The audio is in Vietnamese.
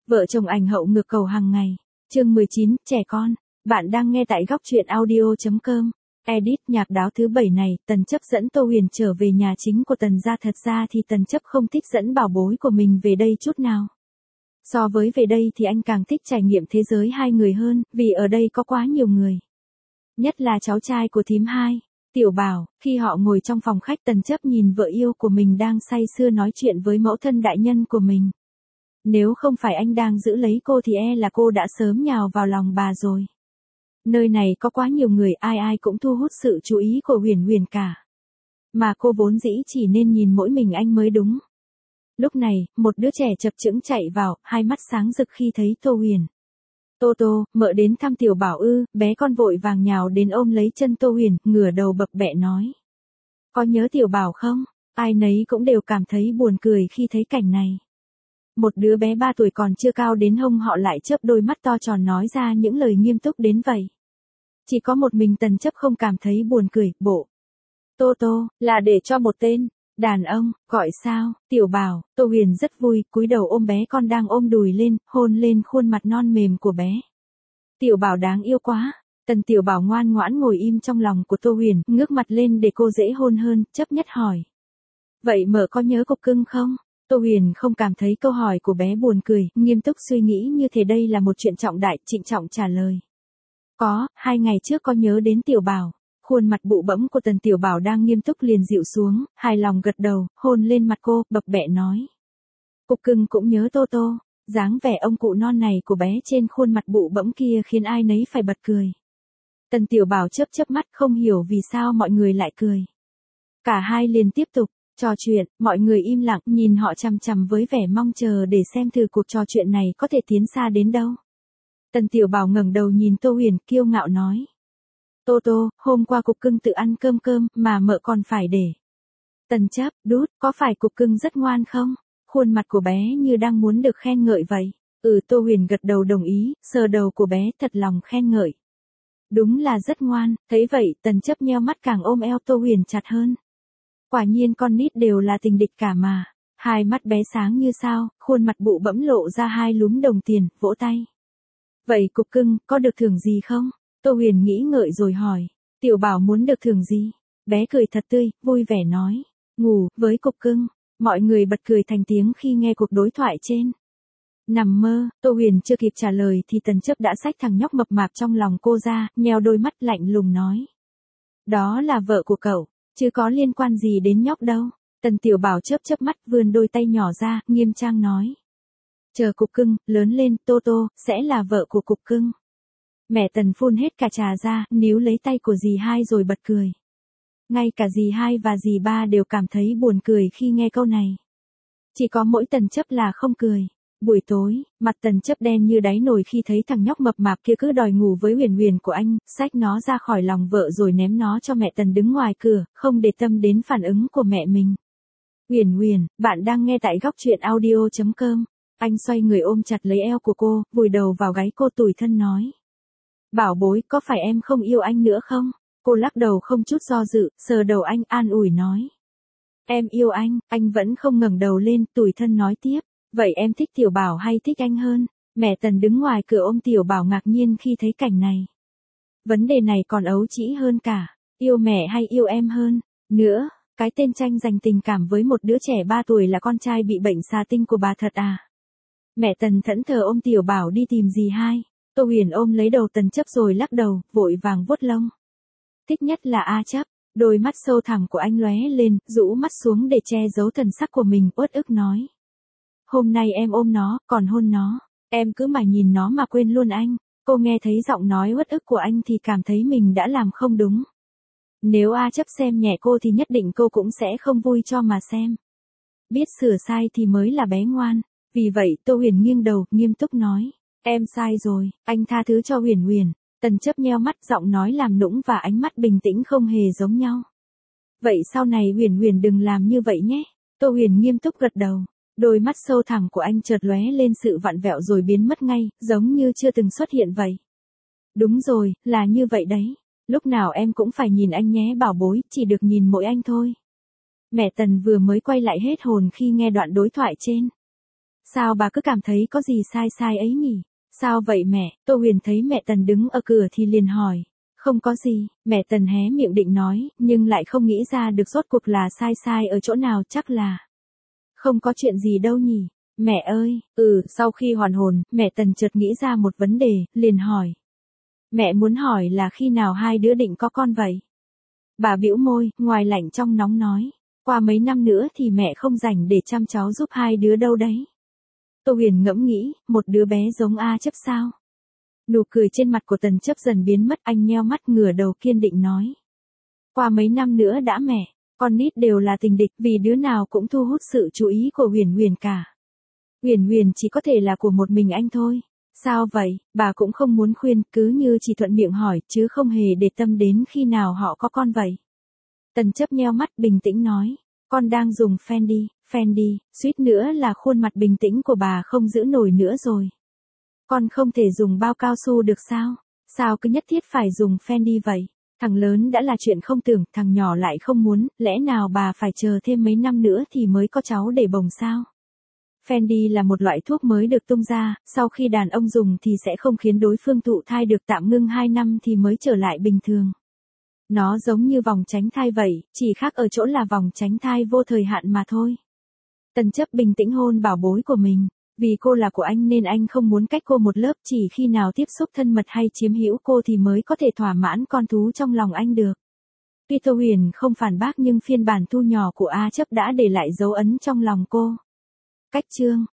Vợ chồng ảnh hậu ngược cầu hàng ngày. Chương 19, trẻ con. Bạn đang nghe tại góc truyện audio.com. Edit nhạc đáo thứ 7 này, Tần Chấp dẫn Tô Huyền trở về nhà chính của Tần gia. Thật ra thì Tần Chấp không thích dẫn bảo bối của mình về đây chút nào. So với về đây thì anh càng thích trải nghiệm thế giới hai người hơn, vì ở đây có quá nhiều người. Nhất là cháu trai của thím hai, Tiểu Bảo. Khi họ ngồi trong phòng khách, Tần Chấp nhìn vợ yêu của mình đang say sưa nói chuyện với mẫu thân đại nhân của mình. Nếu không phải anh đang giữ lấy cô thì là cô đã sớm nhào vào lòng bà rồi. Nơi này có quá nhiều người, ai ai cũng thu hút sự chú ý của Huyền Huyền cả. Mà cô vốn dĩ chỉ nên nhìn mỗi mình anh mới đúng. Lúc này, một đứa trẻ chập chững chạy vào, hai mắt sáng rực khi thấy Tô Huyền. Tô Tô, mợ đến thăm Tiểu Bảo ư? Bé con vội vàng nhào đến ôm lấy chân Tô Huyền, ngửa đầu bập bẹ nói. Có nhớ Tiểu Bảo không? Ai nấy cũng đều cảm thấy buồn cười khi thấy cảnh này. Một đứa bé 3 tuổi còn chưa cao đến hông họ lại chớp đôi mắt to tròn nói ra những lời nghiêm túc đến vậy. Chỉ có một mình Tần Chấp không cảm thấy buồn cười, bộ. Tô Tô, là để cho một tên đàn ông, gọi sao? Tiểu Bảo. Tô Huyền rất vui, cúi đầu ôm bé con đang ôm đùi lên, hôn lên khuôn mặt non mềm của bé. Tiểu Bảo đáng yêu quá. Tần Tiểu Bảo ngoan ngoãn ngồi im trong lòng của Tô Huyền, ngước mặt lên để cô dễ hôn hơn, chấp nhất hỏi. Vậy mợ có nhớ cục cưng không? Tô Huyền không cảm thấy câu hỏi của bé buồn cười, nghiêm túc suy nghĩ như thế đây là một chuyện trọng đại, trịnh trọng trả lời. Có, 2 ngày trước có nhớ đến Tiểu Bảo. Khuôn mặt bụ bẫm của Tần Tiểu Bảo đang nghiêm túc liền dịu xuống, hài lòng gật đầu, hôn lên mặt cô, bập bẹ nói. Cục cưng cũng nhớ Tô Tô. Dáng vẻ ông cụ non này của bé trên khuôn mặt bụ bẫm kia khiến ai nấy phải bật cười. Tần Tiểu Bảo chớp chớp mắt không hiểu vì sao mọi người lại cười. Cả hai liền tiếp tục trò chuyện, mọi người im lặng nhìn họ chằm chằm với vẻ mong chờ để xem thử cuộc trò chuyện này có thể tiến xa đến đâu. Tần Tiểu Bảo ngẩng đầu nhìn Tô Huyền kiêu ngạo nói. Tô Tô, hôm qua cục cưng tự ăn cơm mà mợ còn phải để. Tần Chấp, đút, có phải cục cưng rất ngoan không? Khuôn mặt của bé như đang muốn được khen ngợi vậy. Tô Huyền gật đầu đồng ý, sờ đầu của bé thật lòng khen ngợi. Đúng là rất ngoan, thấy vậy Tần Chấp nheo mắt càng ôm eo Tô Huyền chặt hơn. Quả nhiên con nít đều là tình địch cả mà. Hai mắt bé sáng như sao, khuôn mặt bụ bẫm lộ ra 2 lúm đồng tiền, vỗ tay. Vậy cục cưng, có được thưởng gì không? Tô Huyền nghĩ ngợi rồi hỏi. Tiểu Bảo muốn được thưởng gì? Bé cười thật tươi, vui vẻ nói. Ngủ, với cục cưng. Mọi người bật cười thành tiếng khi nghe cuộc đối thoại trên. Nằm mơ, Tô Huyền chưa kịp trả lời thì Tần Chấp đã xách thằng nhóc mập mạp trong lòng cô ra, nheo đôi mắt lạnh lùng nói. Đó là vợ của cậu, chứ có liên quan gì đến nhóc đâu. Tần Tiểu Bảo chớp chớp mắt vươn đôi tay nhỏ ra, nghiêm trang nói. Chờ cục cưng, lớn lên, Tô Tô, sẽ là vợ của cục cưng. Mẹ Tần phun hết cả trà ra, níu lấy tay của dì hai rồi bật cười. Ngay cả dì hai và dì ba đều cảm thấy buồn cười khi nghe câu này. Chỉ có mỗi Tần Chấp là không cười. Buổi tối, mặt Tần Chấp đen như đáy nồi khi thấy thằng nhóc mập mạp kia cứ đòi ngủ với Huyền Huyền của anh, xách nó ra khỏi lòng vợ rồi ném nó cho mẹ Tần đứng ngoài cửa, không để tâm đến phản ứng của mẹ mình. Huyền Huyền, bạn đang nghe tại góc truyện audio.com. Anh xoay người ôm chặt lấy eo của cô, vùi đầu vào gáy cô tủi thân nói. Bảo bối, có phải em không yêu anh nữa không? Cô lắc đầu không chút do dự, sờ đầu anh an ủi nói. Em yêu anh vẫn không ngẩng đầu lên, tủi thân nói tiếp. Vậy em thích Tiểu Bảo hay thích anh hơn? Mẹ Tần đứng ngoài cửa ôm Tiểu Bảo ngạc nhiên khi thấy cảnh này. Vấn đề này còn ấu trĩ hơn cả. Yêu mẹ hay yêu em hơn? Nữa, cái tên tranh giành tình cảm với một đứa trẻ 3 tuổi là con trai bị bệnh xà tinh của bà thật à? Mẹ Tần thẫn thờ ôm Tiểu Bảo đi tìm dì hai. Tô Huyền ôm lấy đầu Tần Chấp rồi lắc đầu, vội vàng vuốt lông. Thích nhất là A Chấp. Đôi mắt sâu thẳm của anh lóe lên, rũ mắt xuống để che giấu thần sắc của mình, uất ức nói. Hôm nay em ôm nó, còn hôn nó. Em cứ mải nhìn nó mà quên luôn anh. Cô nghe thấy giọng nói uất ức của anh thì cảm thấy mình đã làm không đúng. Nếu A Chấp xem nhẹ cô thì nhất định cô cũng sẽ không vui cho mà xem. Biết sửa sai thì mới là bé ngoan. Vì vậy Tô Huyền nghiêng đầu, nghiêm túc nói. Em sai rồi, anh tha thứ cho Huyền Huyền. Tần Chấp nheo mắt, giọng nói làm nũng và ánh mắt bình tĩnh không hề giống nhau. Vậy sau này Huyền Huyền đừng làm như vậy nhé. Tô Huyền nghiêm túc gật đầu. Đôi mắt sâu thẳm của anh chợt lóe lên sự vặn vẹo rồi biến mất ngay, giống như chưa từng xuất hiện vậy. Đúng rồi, là như vậy đấy. Lúc nào em cũng phải nhìn anh nhé bảo bối, chỉ được nhìn mỗi anh thôi. Mẹ Tần vừa mới quay lại hết hồn khi nghe đoạn đối thoại trên. Sao bà cứ cảm thấy có gì sai sai ấy nhỉ? Sao vậy mẹ? Tô Huyền thấy mẹ Tần đứng ở cửa thì liền hỏi. Không có gì, mẹ Tần hé miệng định nói, nhưng lại không nghĩ ra được rốt cuộc là sai sai ở chỗ nào, chắc là không có chuyện gì đâu nhỉ. Mẹ ơi, sau khi hoàn hồn, mẹ Tần chợt nghĩ ra một vấn đề, liền hỏi. Mẹ muốn hỏi là khi nào hai đứa định có con vậy? Bà bĩu môi, ngoài lạnh trong nóng nói. Qua mấy năm nữa thì mẹ không rảnh để chăm cháu giúp hai đứa đâu đấy. Tô Huyền ngẫm nghĩ, một đứa bé giống A Chấp sao? Nụ cười trên mặt của Tần Chấp dần biến mất, anh nheo mắt ngửa đầu kiên định nói. Qua mấy năm nữa đã mẹ, con nít đều là tình địch vì đứa nào cũng thu hút sự chú ý của Huyền Huyền cả. Huyền Huyền chỉ có thể là của một mình anh thôi. Sao vậy, bà cũng không muốn khuyên, cứ như chỉ thuận miệng hỏi chứ không hề để tâm đến khi nào họ có con vậy. Tần Chấp nheo mắt bình tĩnh nói, con đang dùng Fendi, suýt nữa là khuôn mặt bình tĩnh của bà không giữ nổi nữa rồi. Con không thể dùng bao cao su được sao? Sao cứ nhất thiết phải dùng Fendi vậy? Thằng lớn đã là chuyện không tưởng, thằng nhỏ lại không muốn, lẽ nào bà phải chờ thêm mấy năm nữa thì mới có cháu để bồng sao? Fendi là một loại thuốc mới được tung ra, sau khi đàn ông dùng thì sẽ không khiến đối phương thụ thai được, tạm ngưng 2 năm thì mới trở lại bình thường. Nó giống như vòng tránh thai vậy, chỉ khác ở chỗ là vòng tránh thai vô thời hạn mà thôi. Tần Chấp bình tĩnh hôn bảo bối của mình. Vì cô là của anh nên anh không muốn cách cô một lớp, chỉ khi nào tiếp xúc thân mật hay chiếm hữu cô thì mới có thể thỏa mãn con thú trong lòng anh được. Tuy Tô Huyền không phản bác nhưng phiên bản thu nhỏ của A Chấp đã để lại dấu ấn trong lòng cô. Cách chương